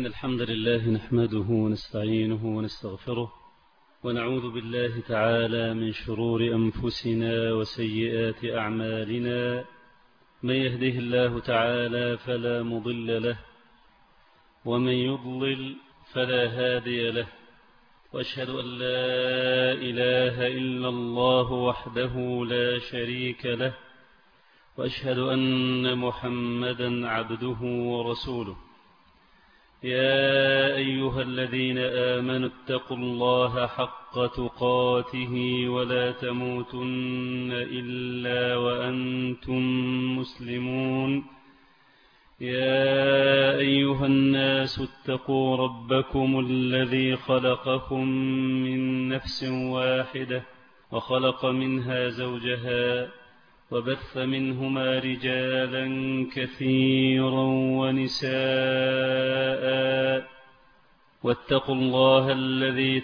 الحمد لله نحمده ونستعينه ونستغفره ونعوذ بالله تعالى من شرور أنفسنا وسيئات أعمالنا. من يهده الله تعالى فلا مضل له ومن يضلل فلا هادي له، وأشهد أن لا إله إلا الله وحده لا شريك له، وأشهد أن محمدا عبده ورسوله. يا أيها الذين آمنوا اتقوا الله حق تقاته ولا تموتن إلا وأنتم مسلمون. يا أيها الناس اتقوا ربكم الذي خلقكم من نفس واحدة وخلق منها زوجها وبث منهما رجالا كثيرا ونساء، واتقوا الله الذي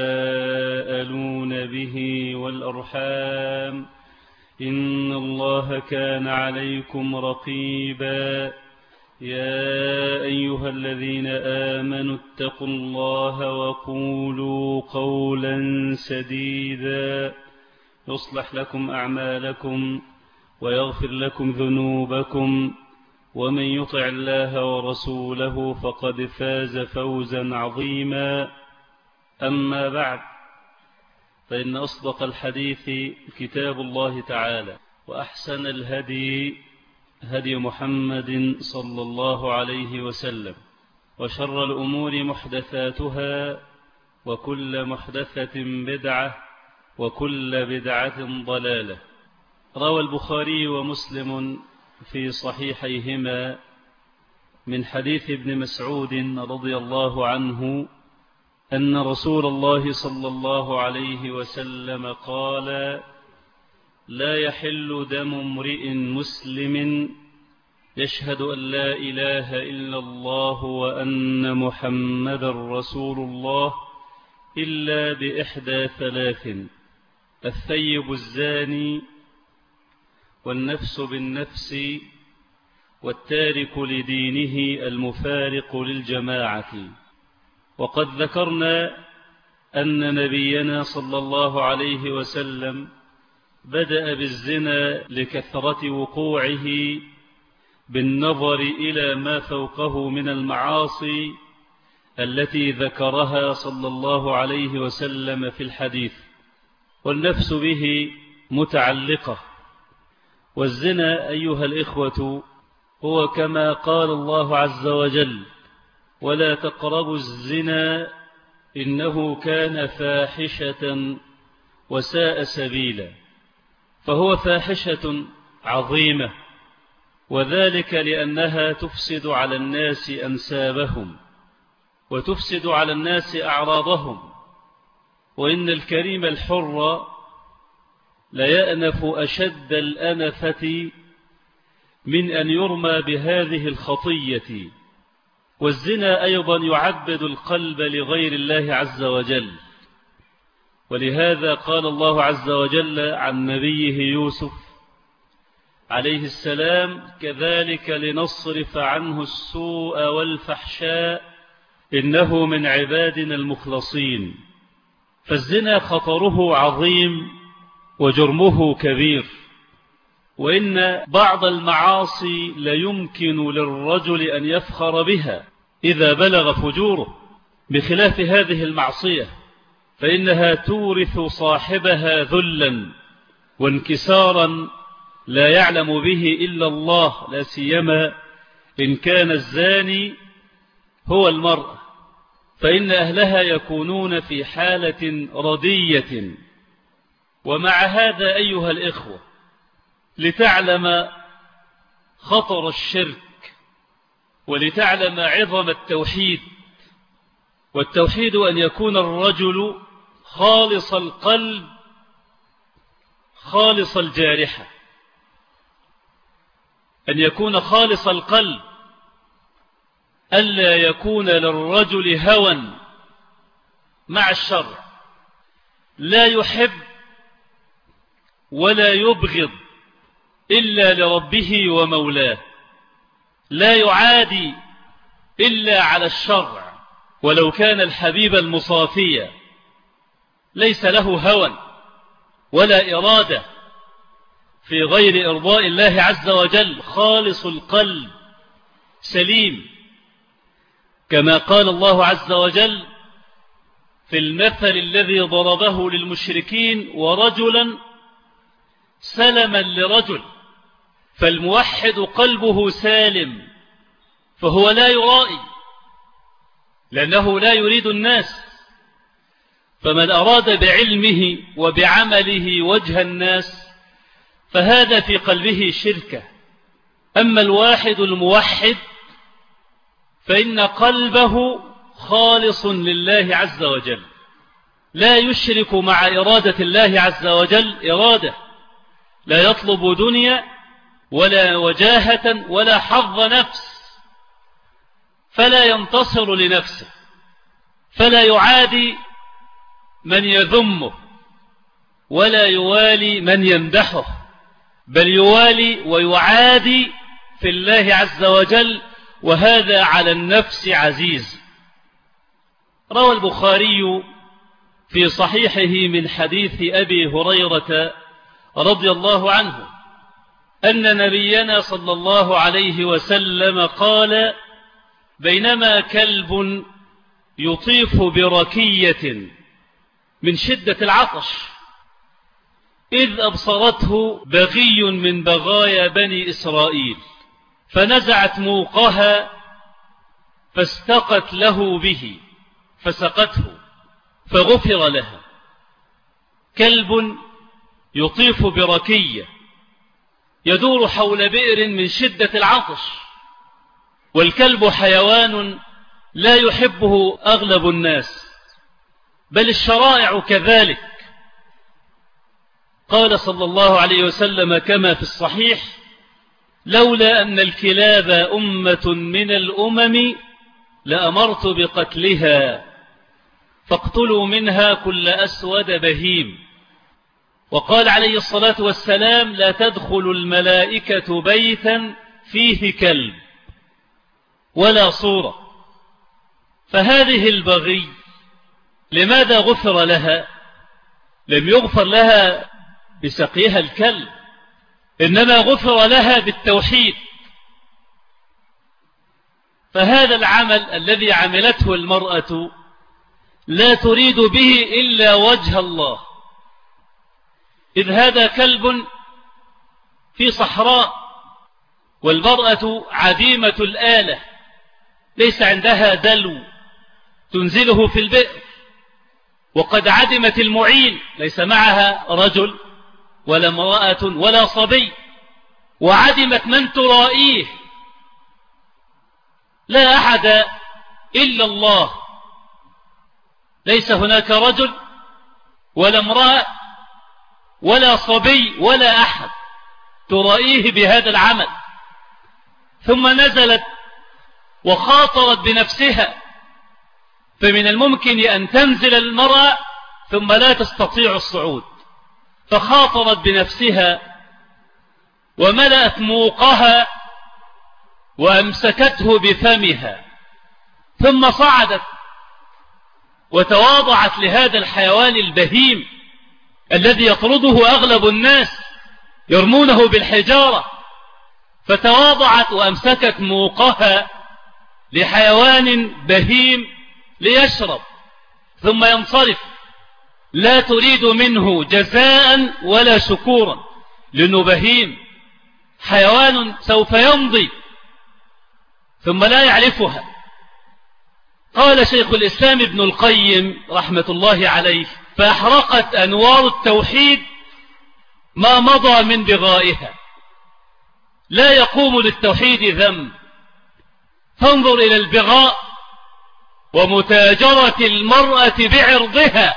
تساءلون به والأرحام، إن الله كان عليكم رقيبا. يا أيها الذين آمنوا اتقوا الله وقولوا قولا سديدا يصلح لكم أعمالكم ويغفر لكم ذنوبكم، ومن يطع الله ورسوله فقد فاز فوزا عظيما. أما بعد، فإن أصدق الحديث كتاب الله تعالى، وأحسن الهدي هدي محمد صلى الله عليه وسلم، وشر الأمور محدثاتها، وكل محدثة بدعة، وكل بدعة ضلالة. روى البخاري ومسلم في صحيحيهما من حديث ابن مسعود رضي الله عنه أن رسول الله صلى الله عليه وسلم قال: لا يحل دم امرئ مسلم يشهد أن لا إله إلا الله وأن محمدا رسول الله إلا بإحدى ثلاث: الثيب الزاني، والنفس بالنفس، والتارك لدينه المفارق للجماعة. وقد ذكرنا أن نبينا صلى الله عليه وسلم بدأ بالزنا لكثرة وقوعه بالنظر إلى ما فوقه من المعاصي التي ذكرها صلى الله عليه وسلم في الحديث، والنفس به متعلقة. والزنا أيها الإخوة هو كما قال الله عز وجل: ولا تقربوا الزنا إنه كان فاحشة وساء سبيلا. فهو فاحشة عظيمة، وذلك لأنها تفسد على الناس أنسابهم، وتفسد على الناس أعراضهم. وإن الكريم الحر ليأنف أشد الأنفة من أن يرمى بهذه الخطية. والزنا أيضا يعبد القلب لغير الله عز وجل، ولهذا قال الله عز وجل عن نبيه يوسف عليه السلام: كذلك لنصرف عنه السوء والفحشاء إنه من عبادنا المخلصين. فالزنا خطره عظيم وجرمه كبير، وإن بعض المعاصي ليمكن للرجل أن يفخر بها إذا بلغ فجوره، بخلاف هذه المعصية فإنها تورث صاحبها ذلا وانكسارا لا يعلم به إلا الله، لا سيما إن كان الزاني هو المرأة، فإن أهلها يكونون في حالة ردية. ومع هذا أيها الإخوة، لتعلم خطر الشرك ولتعلم عظم التوحيد، والتوحيد أن يكون الرجل خالص القلب خالص الجارحة، أن يكون خالص القلب، ألا يكون للرجل هوى مع الشرع، لا يحب ولا يبغض إلا لربه ومولاه، لا يعادي إلا على الشرع، ولو كان الحبيب المصافي ليس له هوى ولا إرادة في غير إرضاء الله عز وجل، خالص القلب سليم، كما قال الله عز وجل في المثل الذي ضربه للمشركين: ورجلا سلما لرجل. فالموحد قلبه سالم، فهو لا يرائي لأنه لا يريد الناس. فمن أراد بعلمه وبعمله وجه الناس فهذا في قلبه شركة. أما الواحد الموحد فإن قلبه خالص لله عز وجل، لا يشرك مع إرادة الله عز وجل إرادة، لا يطلب دنيا ولا وجاهة ولا حظ نفس، فلا ينتصر لنفسه، فلا يعادي من يذمه ولا يوالي من يمدحه، بل يوالي ويعادي في الله عز وجل، وهذا على النفس عزيز. روى البخاري في صحيحه من حديث أبي هريرة رضي الله عنه أن نبينا صلى الله عليه وسلم قال: بينما كلب يطيف بركية من شدة العطش إذ أبصرته بغي من بغايا بني إسرائيل، فنزعت موقها فاستقت له به فسقته فغفر لها. كلب يطيف بركية يدور حول بئر من شدة العطش، والكلب حيوان لا يحبه أغلب الناس، بل الشرائع كذلك. قال صلى الله عليه وسلم كما في الصحيح: لولا أن الكلاب أمة من الأمم لأمرت بقتلها، فاقتلوا منها كل أسود بهيم. وقال عليه الصلاة والسلام: لا تدخل الملائكة بيتا فيه كلب ولا صورة. فهذه البغي لماذا غفر لها؟ لم يغفر لها بسقيها الكلب، إنما غفر لها بالتوحيد. فهذا العمل الذي عملته المرأة لا تريد به إلا وجه الله، إذ هذا كلب في صحراء، والمرأة عديمة الآلة، ليس عندها دلو تنزله في البئر، وقد عدمت المعين، ليس معها رجل ولا امرأة ولا صبي، وعدمت من ترائيه، لا أحد إلا الله، ليس هناك رجل ولا امرأة ولا صبي ولا أحد ترائيه بهذا العمل. ثم نزلت وخاطرت بنفسها، فمن الممكن أن تنزل المرأة ثم لا تستطيع الصعود، فخاطرت بنفسها وملأت موقها وأمسكته بفمها، ثم صعدت وتواضعت لهذا الحيوان البهيم الذي يطرده أغلب الناس يرمونه بالحجارة، فتواضعت وأمسكت موقها لحيوان بهيم ليشرب ثم ينصرف، لا تريد منه جزاء ولا شكورا، لأنه بهيم، حيوان سوف يمضي ثم لا يعرفها. قال شيخ الإسلام ابن القيم رحمة الله عليه: فأحرقت أنوار التوحيد ما مضى من بغائها، لا يقوم للتوحيد ذنب. فانظر إلى البغاء ومتاجرة المرأة بعرضها،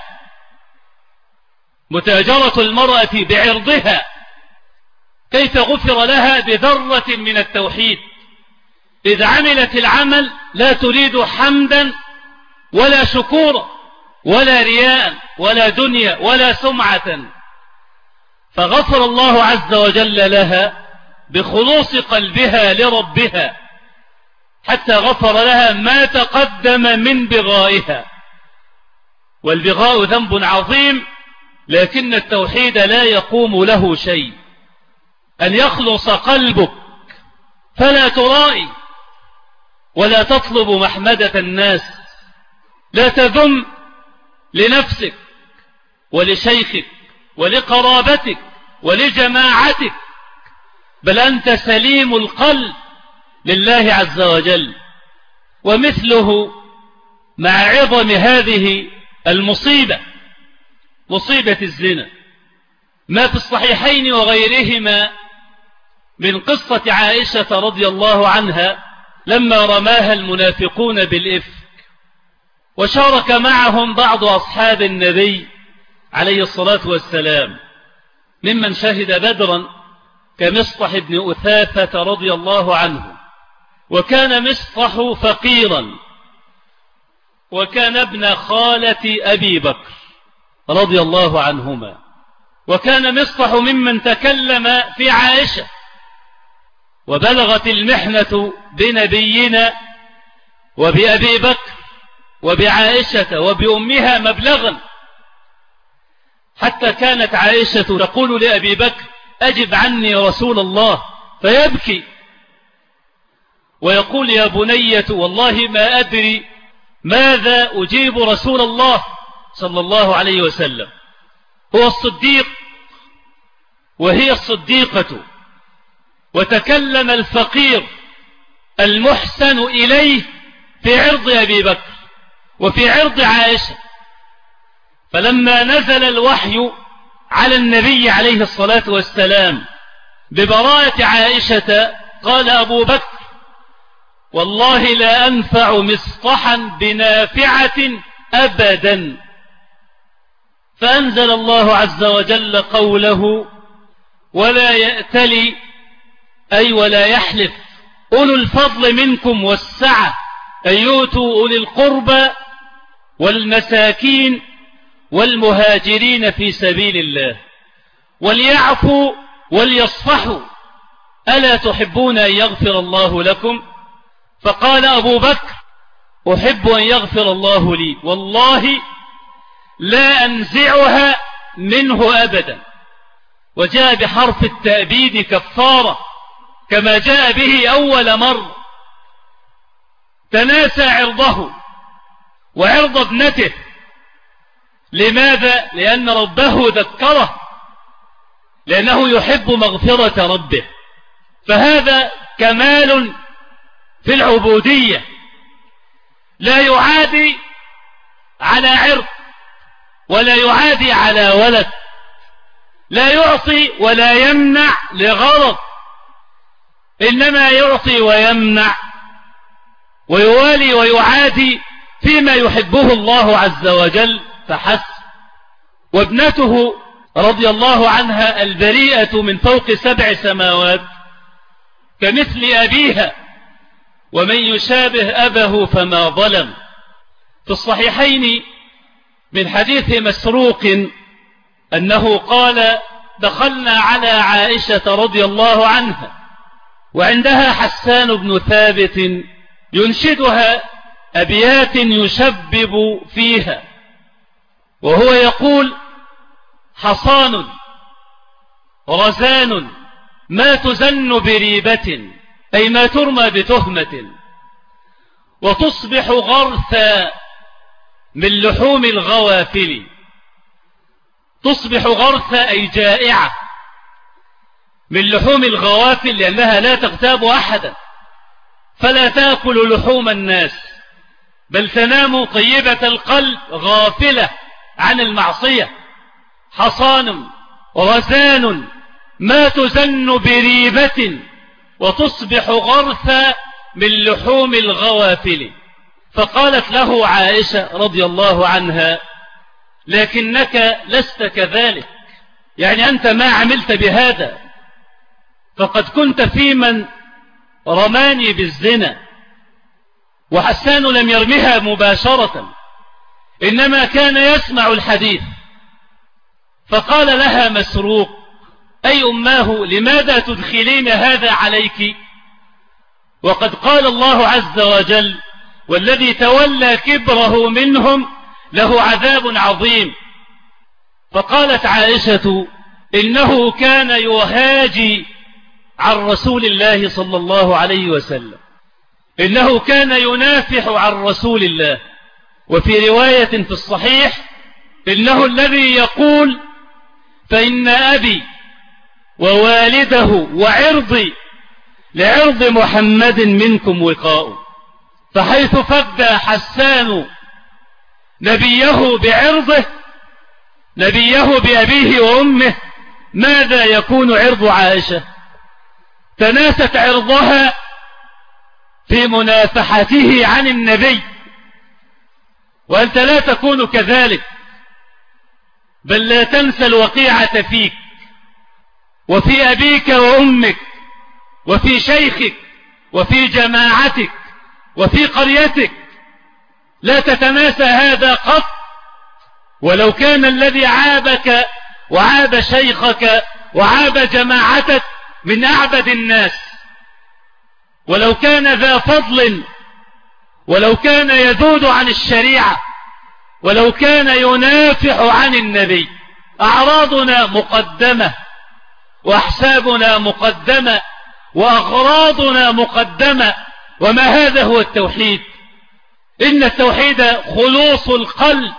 متاجرة المرأة بعرضها، كيف غفر لها بذرة من التوحيد، إذ عملت العمل لا تريد حمدا ولا شكورا ولا رياء ولا دنيا ولا سمعة، فغفر الله عز وجل لها بخلوص قلبها لربها. حتى غفر لها ما تقدم من بغائها. والبغاء ذنب عظيم، لكن التوحيد لا يقوم له شيء. أن يخلص قلبك فلا ترائي ولا تطلب محمدة الناس، لا تذم لنفسك ولشيخك ولقرابتك ولجماعتك، بل أنت سليم القلب لله عز وجل. ومثله مع عظم هذه المصيبة، مصيبة الزنا، ما في الصحيحين وغيرهما من قصة عائشة رضي الله عنها لما رماها المنافقون بالإفك، وشارك معهم بعض أصحاب النبي عليه الصلاة والسلام ممن شهد بدرا كمصطح بن أثاثة رضي الله عنه. وكان مصطح فقيرا، وكان ابن خالة أبي بكر رضي الله عنهما، وكان مصطح ممن تكلم في عائشة، وبلغت المحنة بنبينا وبأبي بكر وبعائشة وبأمها مبلغا، حتى كانت عائشة تقول لأبي بكر: أجب عني رسول الله، فيبكي ويقول: يا بنية والله ما أدري ماذا أجيب رسول الله صلى الله عليه وسلم. هو الصديق وهي الصديقة، وتكلم الفقير المحسن إليه في عرض أبي بكر وفي عرض عائشة. فلما نزل الوحي على النبي عليه الصلاة والسلام ببراءة عائشة قال أبو بكر: والله لا أنفع مصطحا بنافعة أبدا. فأنزل الله عز وجل قوله: ولا يأتلي، أي ولا يحلف، أولو الفضل منكم والسعة أن يؤتوا أولي القربى والمساكين والمهاجرين في سبيل الله وليعفوا وليصفحوا، ألا تحبون أن يغفر الله لكم؟ فقال أبو بكر: أحب أن يغفر الله لي، والله لا أنزعها منه أبدا. وجاء بحرف التأبيد كفارة كما جاء به أول مرة. تناسى عرضه وعرض ابنته. لماذا؟ لأن ربه ذكره، لأنه يحب مغفرة ربه. فهذا كمال في العبودية، لا يعادي على عرض ولا يعادي على ولد، لا يعطي ولا يمنع لغرض، إنما يعطي ويمنع ويوالي ويعادي فيما يحبه الله عز وجل فحسب. وابنته رضي الله عنها البريئة من فوق 7 سماوات كمثل أبيها، ومن يشابه أبه فما ظلم. في الصحيحين من حديث مسروق أنه قال: دخلنا على عائشة رضي الله عنها وعندها حسان بن ثابت ينشدها أبيات يشبب فيها، وهو يقول: حصان رزان ما تزن بريبة، أي ما ترمى بتهمة، وتصبح غرثا من لحوم الغوافل. تصبح غرثا أي جائعة من لحوم الغوافل، لأنها لا تغتاب أحدا، فلا تأكل لحوم الناس، بل تنام طيبة القلب غافلة عن المعصية. حصان رزان ما تزن بريبة، وتصبح غرثا من لحوم الغوافل. فقالت له عائشة رضي الله عنها: لكنك لست كذلك، يعني أنت ما عملت بهذا، فقد كنت في من رماني بالزنا. وحسان لم يرمها مباشرة، إنما كان يسمع الحديث. فقال لها مسروق: أي أماه لماذا تدخلين هذا عليك؟ وقد قال الله عز وجل: والذي تولى كبره منهم له عذاب عظيم. فقالت عائشة: إنه كان يهاجي عن رسول الله صلى الله عليه وسلم، إنه كان ينافح عن رسول الله. وفي رواية في الصحيح: إنه الذي يقول: فإن أبي ووالده وعرضي لعرض محمد منكم وقاء. فحيث فدى حسان نبيه بعرضه، نبيه بأبيه وأمه، ماذا يكون عرض عائشة؟ تناست عرضها في منافحته عن النبي، وأنت لا تكون كذلك، بل لا تنسى الوقيعة فيك وفي أبيك وأمك وفي شيخك وفي جماعتك وفي قريتك، لا تتناسى هذا قط. ولو كان الذي عابك وعاب شيخك وعاب جماعتك من أعبد الناس، ولو كان ذا فضل، ولو كان يذود عن الشريعة، ولو كان ينافح عن النبي، أعراضنا مقدمة وأحسابنا مقدمة وأغراضنا مقدمة. وما هذا هو التوحيد. إن التوحيد خلوص القلب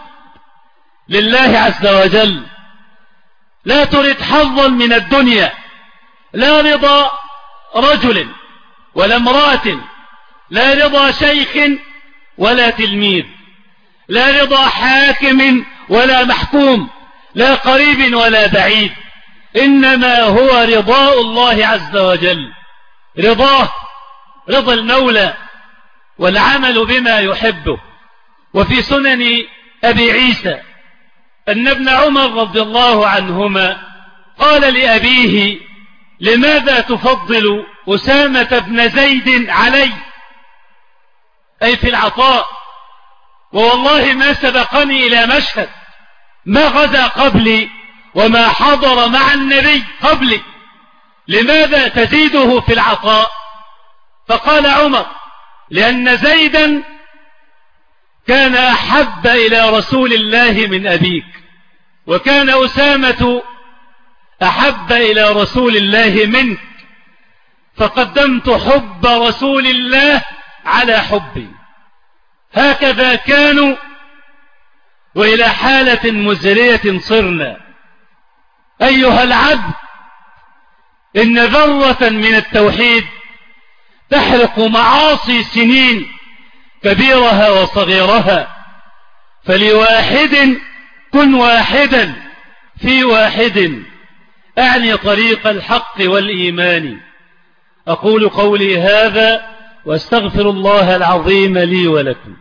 لله عز وجل. لا تريد حظا من الدنيا، لا رضا رجل ولا امرأة، لا رضا شيخ ولا تلميذ، لا رضا حاكم ولا محكوم، لا قريب ولا بعيد، إنما هو رضاء الله عز وجل، رضاه، رضا المولى والعمل بما يحبه. وفي سنن أبي عيسى أن ابن عمر رضي الله عنهما قال لأبيه: لماذا تفضل أسامة بن زيد علي؟ أي في العطاء، ووالله ما سبقني إلى مشهد، ما غزا قبلي وما حضر مع النبي قبلي، لماذا تزيده في العطاء؟ فقال عمر: لأن زيدا كان أحب إلى رسول الله من أبيك، وكان أسامة أحب إلى رسول الله منك، فقدمت حب رسول الله على حبي. هكذا كانوا، وإلى حالة مزرية صرنا. أيها العبد، إن ذرة من التوحيد تحرق معاصي سنين كبيرها وصغيرها. فلواحد كن واحدا في واحد، أعني طريق الحق والإيمان. أقول قولي هذا واستغفر الله العظيم لي ولكم.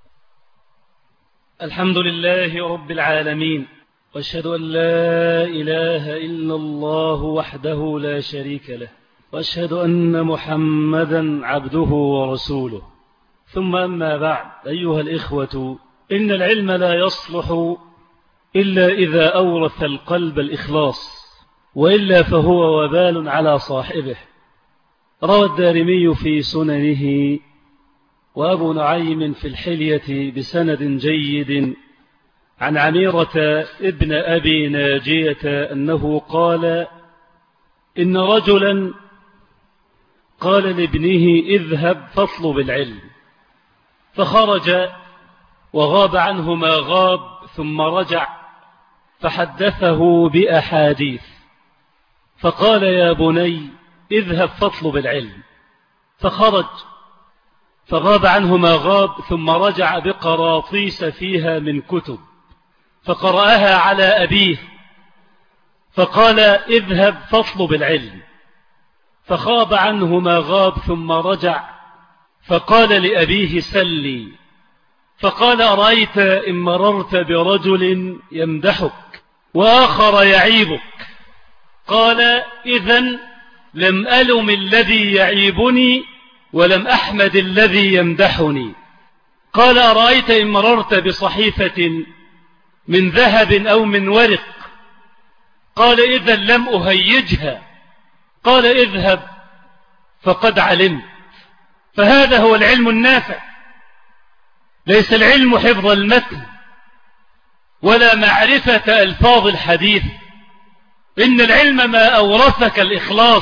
الحمد لله رب العالمين، واشهد أن لا إله إلا الله وحده لا شريك له، واشهد أن محمدا عبده ورسوله. ثم أما بعد، أيها الإخوة، إن العلم لا يصلح إلا إذا أورث القلب الإخلاص، وإلا فهو وبال على صاحبه. روى الدارمي في سننه وأبو نعيم في الحلية بسند جيد عن عميرة ابن أبي ناجية أنه قال: إن رجلا قال لابنه: اذهب فاطلب العلم، فخرج وغاب عنه ما غاب، ثم رجع فحدثه بأحاديث، فقال: يا بني اذهب فاطلب العلم، فخرج فغاب عنه ما غاب، ثم رجع بقراطيس فيها من كتب، فقرأها على أبيه، فقال: اذهب فاطلب العلم، فخاب عنه ما غاب، ثم رجع فقال لأبيه: سلي، فقال: أرأيت إن مررت برجل يمدحك وآخر يعيبك؟ قال: إذن لم ألم الذي يعيبني ولم أحمد الذي يمدحني. قال: أرأيت إن مررت بصحيفة من ذهب أو من ورق؟ قال: إذن لم أهيجها. قال: اذهب فقد علمت. فهذا هو العلم النافع. ليس العلم حفظ المتن ولا معرفة ألفاظ الحديث، إن العلم ما أورثك الإخلاص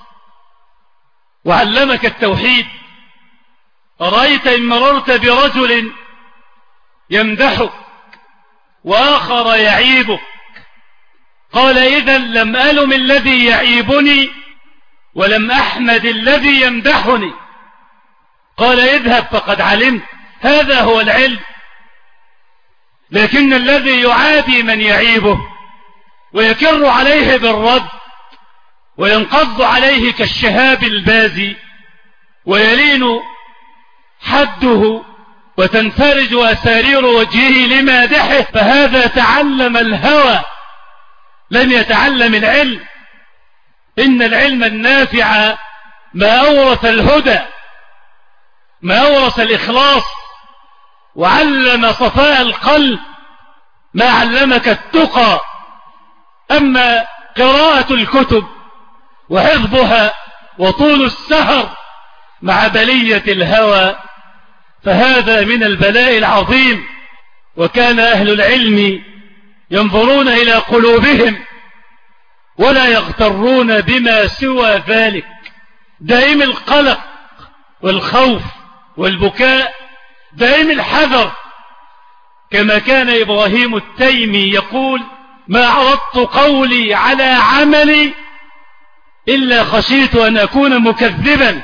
وعلمك التوحيد. أرأيت إن مررت برجل يمدحك وآخر يعيبك، قال إذا لم ألم الذي يعيبني ولم أحمد الذي يمدحني، قال اذهب فقد علمت. هذا هو العلم. لكن الذي يعادي من يعيبه ويكر عليه بالرد وينقض عليه كالشهاب البازي ويلين حده وتنفرج أسارير وجهه لمادحه، فهذا تعلم الهوى لم يتعلم العلم. إن العلم النافع ما أورث الهدى، ما أورث الإخلاص، وعلم صفاء القلب، ما علمك التقى. أما قراءة الكتب وحفظها وطول السهر مع بلية الهوى فهذا من البلاء العظيم. وكان أهل العلم ينظرون إلى قلوبهم ولا يغترون بما سوى ذلك، دائم القلق والخوف والبكاء، دائم الحذر. كما كان إبراهيم التيمي يقول: ما عرضت قولي على عملي إلا خشيت أن أكون مكذبا.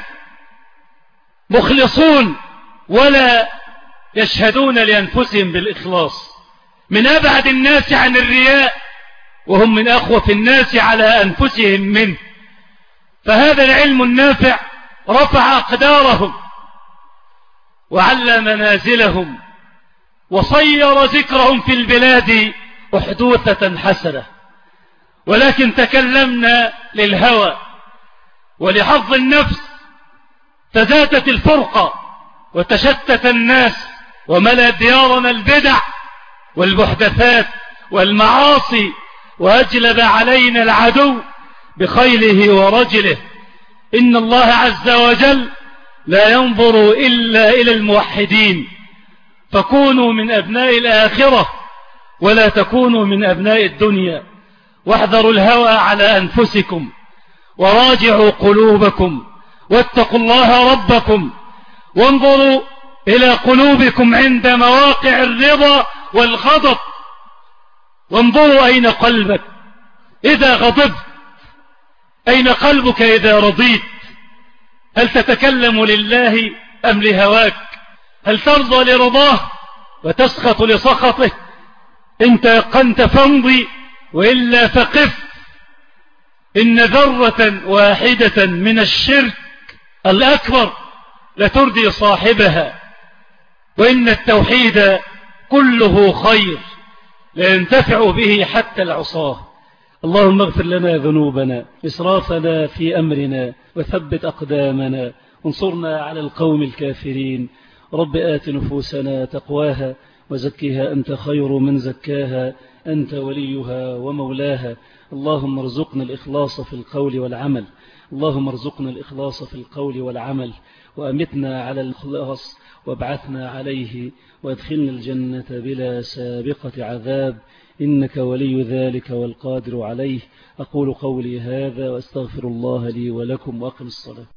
مخلصون ولا يشهدون لأنفسهم بالإخلاص، من أبعد الناس عن الرياء وهم من أخوف الناس على أنفسهم منه. فهذا العلم النافع رفع أقدارهم وعلى منازلهم وصير ذكرهم في البلاد أحدوثة حسنة. ولكن تكلمنا للهوى ولحظ النفس، تزادت الفرقة وتشتت الناس وملأ ديارنا البدع والمحدثات والمعاصي، وأجلب علينا العدو بخيله ورجله. إن الله عز وجل لا ينظر إلا إلى الموحدين، فكونوا من أبناء الآخرة ولا تكونوا من أبناء الدنيا. واحذروا الهوى على أنفسكم وراجعوا قلوبكم واتقوا الله ربكم، وانظروا إلى قلوبكم عند مواقع الرضا والغضب، وانظروا أين قلبك إذا غضبت، أين قلبك إذا رضيت. هل تتكلم لله أم لهواك؟ هل ترضى لرضاه وتسخط لسخطه؟ إن تيقنت فامضي وإلا فقف. إن ذرة واحدة من الشرك الأكبر لتردي صاحبها، وإن التوحيد كله خير لا ينتفع به حتى العصاه. اللهم اغفر لنا ذنوبنا إسرافنا في أمرنا وثبت أقدامنا وانصرنا على القوم الكافرين. رب آت نفوسنا تقواها وزكها أنت خير من زكاها، أنت وليها ومولاها. اللهم ارزقنا الإخلاص في القول والعمل، اللهم ارزقنا الإخلاص في القول والعمل، وأمتنا على الإخلاص وابعثنا عليه، وادخلنا الجنة بلا سابقة عذاب، إنك ولي ذلك والقادر عليه. أقول قولي هذا وأستغفر الله لي ولكم، وأقم الصلاة.